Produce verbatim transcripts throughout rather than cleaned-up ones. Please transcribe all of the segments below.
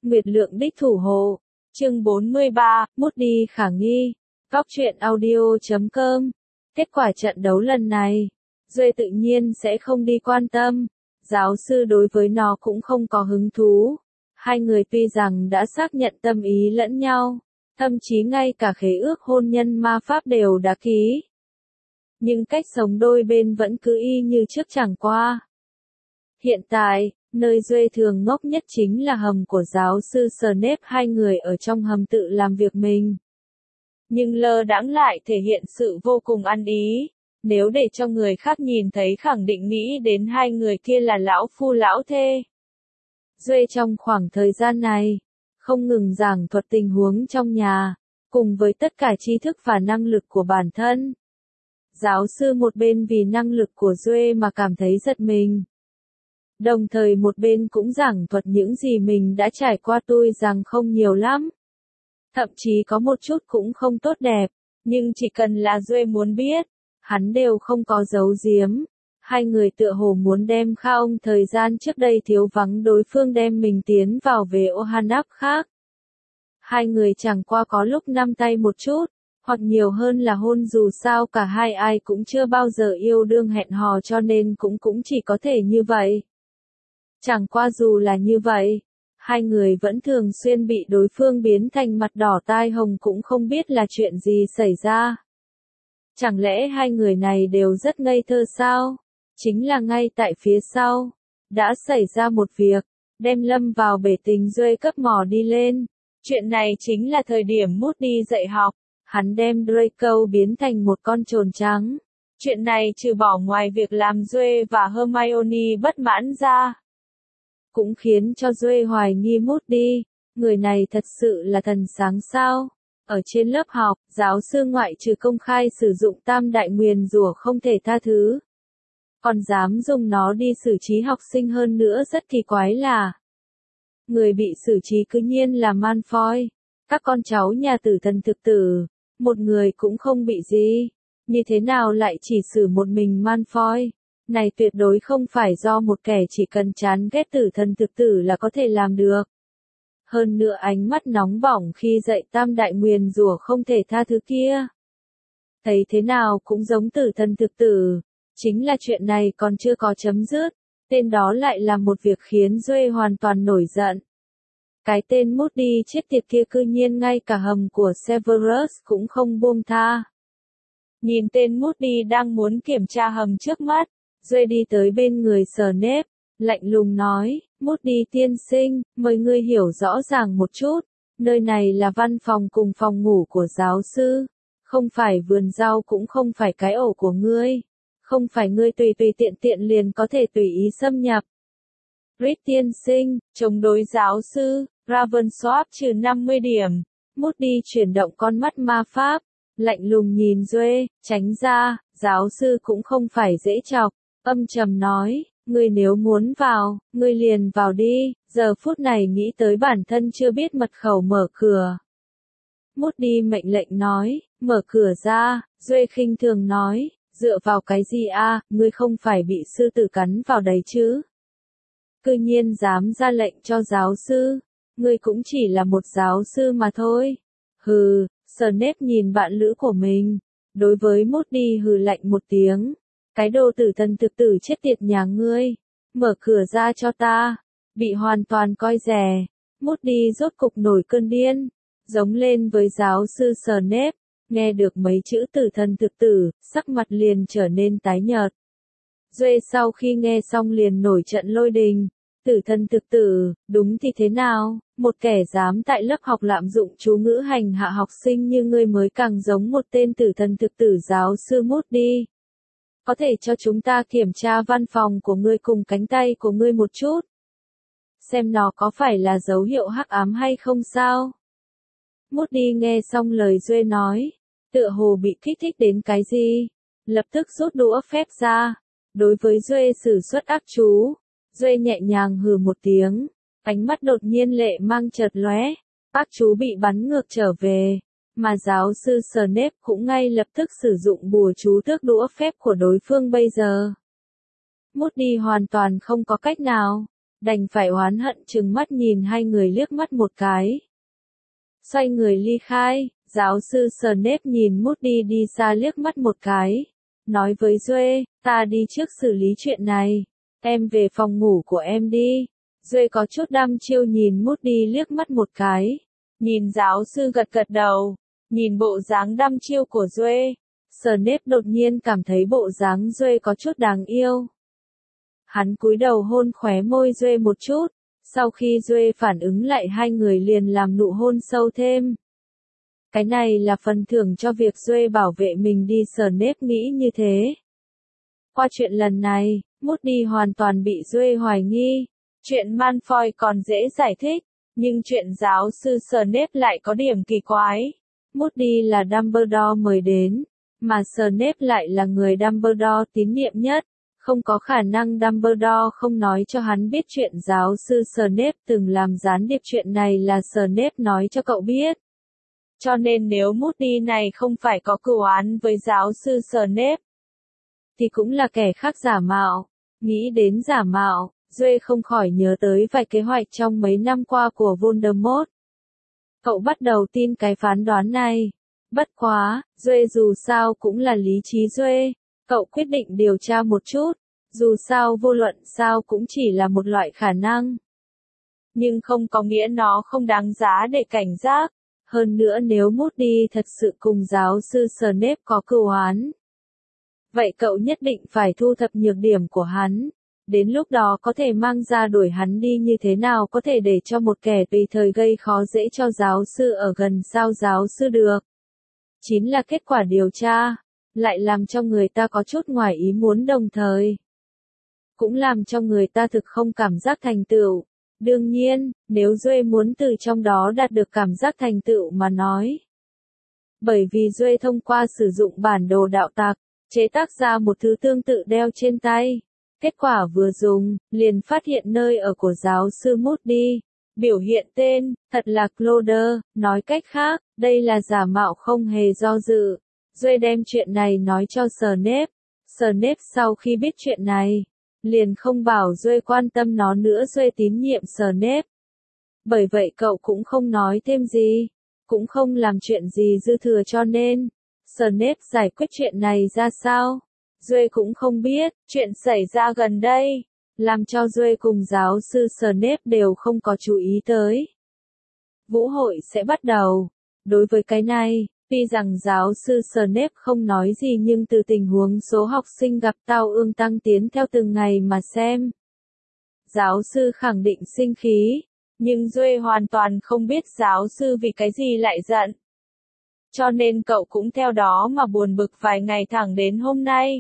Nguyệt Lượng đích thủ hộ. Chương bốn mươi ba, Moody khả nghi. Góc truyện audio chấm com. Kết quả trận đấu lần này, Duệ tự nhiên sẽ không đi quan tâm. Giáo sư đối với nó cũng không có hứng thú. Hai người tuy rằng đã xác nhận tâm ý lẫn nhau, thậm chí ngay cả khế ước hôn nhân ma pháp đều đã ký. Nhưng cách sống đôi bên vẫn cứ y như trước chẳng qua. Hiện tại, nơi Duệ thường ngốc nhất chính là hầm của giáo sư Snape, hai người ở trong hầm tự làm việc mình. Nhưng lơ đãng lại thể hiện sự vô cùng ăn ý. Nếu để cho người khác nhìn thấy khẳng định nghĩ đến hai người kia là lão phu lão thê. Duệ trong khoảng thời gian này, không ngừng giảng thuật tình huống trong nhà, cùng với tất cả tri thức và năng lực của bản thân. Giáo sư một bên vì năng lực của Duệ mà cảm thấy giật mình. Đồng thời một bên cũng giảng thuật những gì mình đã trải qua, tôi rằng không nhiều lắm. Thậm chí có một chút cũng không tốt đẹp, nhưng chỉ cần là Duệ muốn biết, hắn đều không có giấu giếm. Hai người tựa hồ muốn đem Kha ông thời gian trước đây thiếu vắng đối phương đem mình tiến vào về Ohanap khác. Hai người chẳng qua có lúc nắm tay một chút, hoặc nhiều hơn là hôn, dù sao cả hai ai cũng chưa bao giờ yêu đương hẹn hò cho nên cũng cũng chỉ có thể như vậy. Chẳng qua dù là như vậy, hai người vẫn thường xuyên bị đối phương biến thành mặt đỏ tai hồng cũng không biết là chuyện gì xảy ra. Chẳng lẽ hai người này đều rất ngây thơ sao? Chính là ngay tại phía sau, đã xảy ra một việc, đem lâm vào bể tình Duệ cấp mò đi lên. Chuyện này chính là thời điểm Moody dạy học, hắn đem Draco biến thành một con trồn trắng. Chuyện này trừ bỏ ngoài việc làm Duệ và Hermione bất mãn ra, cũng khiến cho Duệ hoài nghi Moody, người này thật sự là thần sáng sao? Ở trên lớp học, giáo sư ngoại trừ công khai sử dụng tam đại nguyền rủa không thể tha thứ, còn dám dùng nó đi xử trí học sinh, hơn nữa rất kỳ quái là người bị xử trí cứ nhiên là Malfoy. Các con cháu nhà tử thần thực tử, một người cũng không bị gì, như thế nào lại chỉ xử một mình Malfoy? Này tuyệt đối không phải do một kẻ chỉ cần chán ghét tử thần thực tử là có thể làm được. Hơn nữa ánh mắt nóng bỏng khi dạy tam đại nguyền rủa không thể tha thứ kia, thấy thế nào cũng giống tử thần thực tử. Chính là chuyện này còn chưa có chấm dứt, tên đó lại làm một việc khiến Duệ hoàn toàn nổi giận. Cái tên Moody chết tiệt kia cư nhiên ngay cả hầm của Severus cũng không buông tha. Nhìn tên Moody đang muốn kiểm tra hầm trước mắt, Duệ đi tới bên người Snape, lạnh lùng nói, Moody tiên sinh, mời ngươi hiểu rõ ràng một chút, nơi này là văn phòng cùng phòng ngủ của giáo sư, không phải vườn rau cũng không phải cái ổ của ngươi. Không phải ngươi tùy tùy tiện tiện liền có thể tùy ý xâm nhập. Reed tiên sinh, chống đối giáo sư, Ravensworth trừ năm mươi điểm. Moody chuyển động con mắt ma pháp, lạnh lùng nhìn Duệ, tránh ra, giáo sư cũng không phải dễ chọc, âm trầm nói, ngươi nếu muốn vào, ngươi liền vào đi, giờ phút này nghĩ tới bản thân chưa biết mật khẩu mở cửa. Moody mệnh lệnh nói, mở cửa ra, Duệ khinh thường nói. Dựa vào cái gì a, à, ngươi không phải bị sư tử cắn vào đấy chứ? Cư nhiên dám ra lệnh cho giáo sư, ngươi cũng chỉ là một giáo sư mà thôi. Hừ, Snape nhìn bạn lữ của mình, đối với Moody hừ lạnh một tiếng, cái đồ tử thần thực tử chết tiệt nhà ngươi, mở cửa ra cho ta. Bị hoàn toàn coi rẻ, Moody rốt cục nổi cơn điên, giống lên với giáo sư Snape. Nghe được mấy chữ tử thần thực tử, sắc mặt liền trở nên tái nhợt. Duệ sau khi nghe xong liền nổi trận lôi đình. Tử thần thực tử, đúng thì thế nào? Một kẻ dám tại lớp học lạm dụng chú ngữ hành hạ học sinh như ngươi mới càng giống một tên tử thần thực tử. Giáo sư Moody, có thể cho chúng ta kiểm tra văn phòng của ngươi cùng cánh tay của ngươi một chút, xem nó có phải là dấu hiệu hắc ám hay không sao? Moody nghe xong lời Duệ nói, tựa hồ bị kích thích đến cái gì, lập tức rút đũa phép ra, đối với Duệ sử xuất ác chú. Duệ nhẹ nhàng hừ một tiếng, ánh mắt đột nhiên lệ mang chợt lóe, ác chú bị bắn ngược trở về, mà giáo sư Snape cũng ngay lập tức sử dụng bùa chú tước đũa phép của đối phương bây giờ. Moody hoàn toàn không có cách nào, đành phải oán hận trừng mắt nhìn hai người liếc mắt một cái. Xoay người ly khai, giáo sư Snape nhìn Moody đi xa liếc mắt một cái. Nói với Duệ, ta đi trước xử lý chuyện này. Em về phòng ngủ của em đi. Duệ có chút đăm chiêu nhìn Moody liếc mắt một cái. Nhìn giáo sư gật gật đầu. Nhìn bộ dáng đăm chiêu của Duệ. Snape đột nhiên cảm thấy bộ dáng Duệ có chút đáng yêu. Hắn cúi đầu hôn khóe môi Duệ một chút. Sau khi Duệ phản ứng lại hai người liền làm nụ hôn sâu thêm. Cái này là phần thưởng cho việc Duệ bảo vệ mình đi, Snape nghĩ như thế. Qua chuyện lần này, Moody hoàn toàn bị Duệ hoài nghi. Chuyện Malfoy còn dễ giải thích, nhưng chuyện giáo sư Snape lại có điểm kỳ quái. Moody là Dumbledore mời đến, mà Snape lại là người Dumbledore tín nhiệm nhất. Không có khả năng Dumbledore không nói cho hắn biết chuyện giáo sư Snape từng làm gián điệp, chuyện này là Snape nói cho cậu biết. Cho nên nếu Moody này không phải có cửu oán với giáo sư Snape, thì cũng là kẻ khác giả mạo. Nghĩ đến giả mạo, Duệ không khỏi nhớ tới vài kế hoạch trong mấy năm qua của Voldemort. Cậu bắt đầu tin cái phán đoán này. Bất quá, Duệ dù sao cũng là lý trí Duệ. Cậu quyết định điều tra một chút. Dù sao vô luận sao cũng chỉ là một loại khả năng. Nhưng không có nghĩa nó không đáng giá để cảnh giác. Hơn nữa nếu Moody thật sự cùng giáo sư Snape có cửu oán, vậy cậu nhất định phải thu thập nhược điểm của hắn. Đến lúc đó có thể mang ra đuổi hắn đi, như thế nào có thể để cho một kẻ tùy thời gây khó dễ cho giáo sư ở gần sao giáo sư được. Chính là kết quả điều tra, lại làm cho người ta có chút ngoài ý muốn, đồng thời cũng làm cho người ta thực không cảm giác thành tựu. Đương nhiên, nếu Duệ muốn từ trong đó đạt được cảm giác thành tựu mà nói. Bởi vì Duệ thông qua sử dụng bản đồ đạo tặc, chế tác ra một thứ tương tự đeo trên tay. Kết quả vừa dùng, liền phát hiện nơi ở của giáo sư Moody. Biểu hiện tên, thật là Cloder, nói cách khác, đây là giả mạo không hề do dự. Duệ đem chuyện này nói cho Snape. Snape sau khi biết chuyện này, liền không bảo Duệ quan tâm nó nữa. Duệ tín nhiệm Snape. Bởi vậy cậu cũng không nói thêm gì, cũng không làm chuyện gì dư thừa, cho nên Snape giải quyết chuyện này ra sao, Duệ cũng không biết. Chuyện xảy ra gần đây, làm cho Duệ cùng giáo sư Snape đều không có chú ý tới. Vũ hội sẽ bắt đầu. Đối với cái này, tuy rằng giáo sư Snape không nói gì, nhưng từ tình huống số học sinh gặp tao ương tăng tiến theo từng ngày mà xem, giáo sư khẳng định sinh khí. Nhưng Duệ hoàn toàn không biết giáo sư vì cái gì lại giận. Cho nên cậu cũng theo đó mà buồn bực vài ngày thẳng đến hôm nay.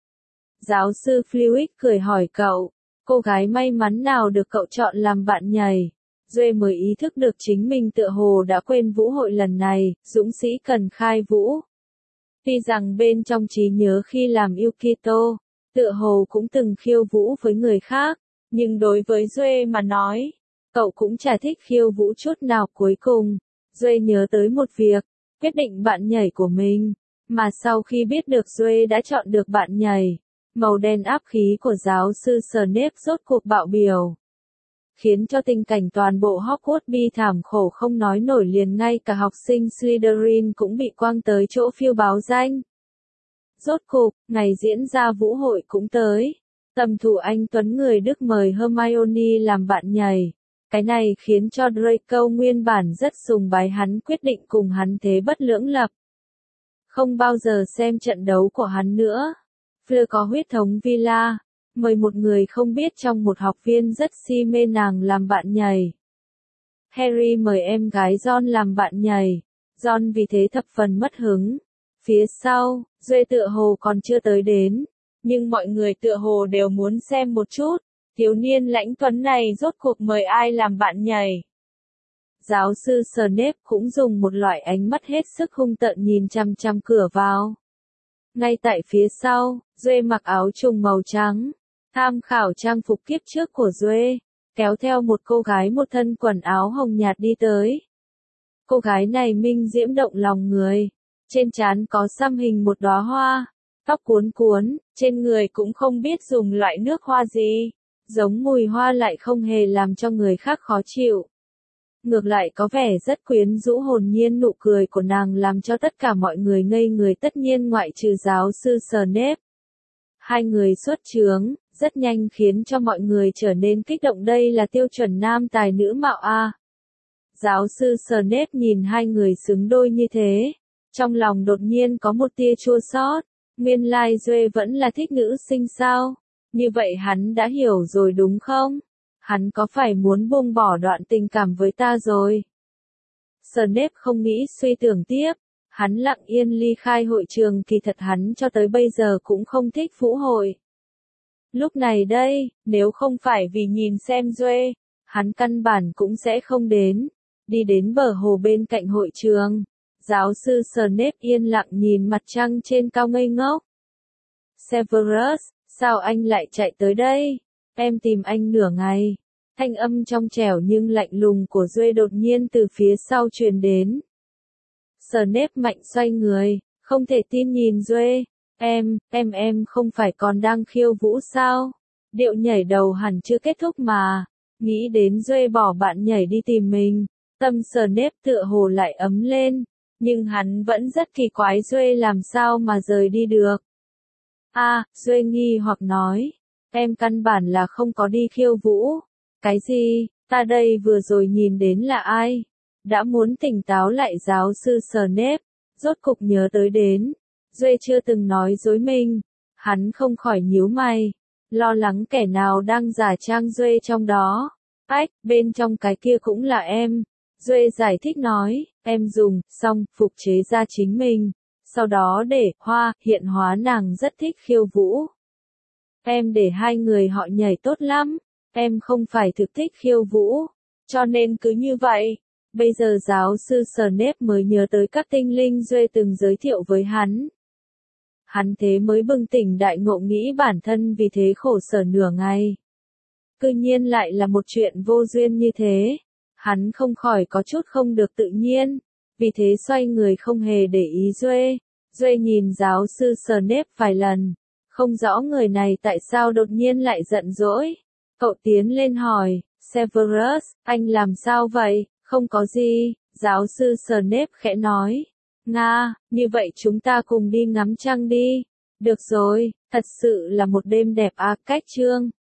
Giáo sư Flitwick cười hỏi cậu, cô gái may mắn nào được cậu chọn làm bạn nhảy. Duệ mới ý thức được chính mình tựa hồ đã quên vũ hội lần này, dũng sĩ cần khai vũ. Tuy rằng bên trong trí nhớ khi làm Yukito, tựa hồ cũng từng khiêu vũ với người khác, nhưng đối với Duệ mà nói, cậu cũng chả thích khiêu vũ chút nào. Cuối cùng, Duệ nhớ tới một việc, quyết định bạn nhảy của mình, mà sau khi biết được Duệ đã chọn được bạn nhảy, màu đen áp khí của giáo sư Snape rốt cuộc bạo biểu, khiến cho tình cảnh toàn bộ Hogwarts bi thảm khổ không nói nổi, liền ngay cả học sinh Slytherin cũng bị quăng tới chỗ phiêu báo danh. Rốt cục, ngày diễn ra vũ hội cũng tới. Tầm thủ anh tuấn người Đức mời Hermione làm bạn nhảy. Cái này khiến cho Draco nguyên bản rất sùng bái hắn quyết định cùng hắn thế bất lưỡng lập. Không bao giờ xem trận đấu của hắn nữa. Fleur có huyết thống Villa, mời một người không biết trong một học viên rất si mê nàng làm bạn nhảy. Harry mời em gái Ron làm bạn nhảy. Ron vì thế thập phần mất hứng. Phía sau, Duệ tựa hồ còn chưa tới đến, nhưng mọi người tựa hồ đều muốn xem một chút. Thiếu niên lãnh tuấn này rốt cuộc mời ai làm bạn nhảy. Giáo sư Snape cũng dùng một loại ánh mắt hết sức hung tợn nhìn chằm chằm cửa vào. Ngay tại phía sau, Duệ mặc áo trùng màu trắng, tham khảo trang phục kiếp trước của Duệ, kéo theo một cô gái một thân quần áo hồng nhạt đi tới. Cô gái này minh diễm động lòng người, trên trán có xăm hình một đóa hoa, tóc cuốn cuốn, trên người cũng không biết dùng loại nước hoa gì. giống mùi hoa lại không hề làm cho người khác khó chịu. Ngược lại có vẻ rất quyến rũ, hồn nhiên, nụ cười của nàng làm cho tất cả mọi người ngây người, tất nhiên ngoại trừ giáo sư Snape. Hai người xuất chướng, rất nhanh khiến cho mọi người trở nên kích động, đây là tiêu chuẩn nam tài nữ mạo a. Giáo sư Snape nhìn hai người xứng đôi như thế, trong lòng đột nhiên có một tia chua xót, nguyên lai Duệ vẫn là thích nữ sinh sao? Như vậy hắn đã hiểu rồi đúng không? Hắn có phải muốn buông bỏ đoạn tình cảm với ta rồi? Snape không nghĩ suy tưởng tiếp, hắn lặng yên ly khai hội trường, kỳ thật hắn cho tới bây giờ cũng không thích vũ hội. Lúc này đây, nếu không phải vì nhìn xem Duệ, hắn căn bản cũng sẽ không đến. Đi đến bờ hồ bên cạnh hội trường, giáo sư Snape yên lặng nhìn mặt trăng trên cao ngây ngốc. Severus, sao anh lại chạy tới đây? Em tìm anh nửa ngày. Thanh âm trong trẻo nhưng lạnh lùng của Duệ đột nhiên từ phía sau truyền đến. Snape mạnh xoay người, không thể tin nhìn Duệ. Em, em em không phải còn đang khiêu vũ sao? Điệu nhảy đầu hẳn chưa kết thúc mà. Nghĩ đến Duệ bỏ bạn nhảy đi tìm mình, tâm Snape tựa hồ lại ấm lên. Nhưng hắn vẫn rất kỳ quái Duệ làm sao mà rời đi được. A, à, Duệ nghi hoặc nói. Em căn bản là không có đi khiêu vũ. Cái gì, ta đây vừa rồi nhìn đến là ai? Đã muốn tỉnh táo lại giáo sư Snape, rốt cục nhớ tới đến. Duệ chưa từng nói dối mình. Hắn không khỏi nhíu mày, lo lắng kẻ nào đang giả trang Duệ trong đó. Ách, bên trong cái kia cũng là em. Duệ giải thích nói, em dùng, xong, phục chế ra chính mình. Sau đó để, hoa, hiện hóa nàng rất thích khiêu vũ. Em để hai người họ nhảy tốt lắm. Em không phải thực thích khiêu vũ. Cho nên cứ như vậy. Bây giờ giáo sư Snape mới nhớ tới các tinh linh Duệ từng giới thiệu với hắn. Hắn thế mới bừng tỉnh đại ngộ, nghĩ bản thân vì thế khổ sở nửa ngày. Cư nhiên lại là một chuyện vô duyên như thế. Hắn không khỏi có chút không được tự nhiên. Vì thế xoay người không hề để ý Duệ. Duệ nhìn giáo sư Snape vài lần. Không rõ người này tại sao đột nhiên lại giận dỗi. Cậu tiến lên hỏi, Severus, anh làm sao vậy? Không có gì, giáo sư Snape khẽ nói. Nga, như vậy chúng ta cùng đi ngắm trăng đi. Được rồi, thật sự là một đêm đẹp à, cách chương.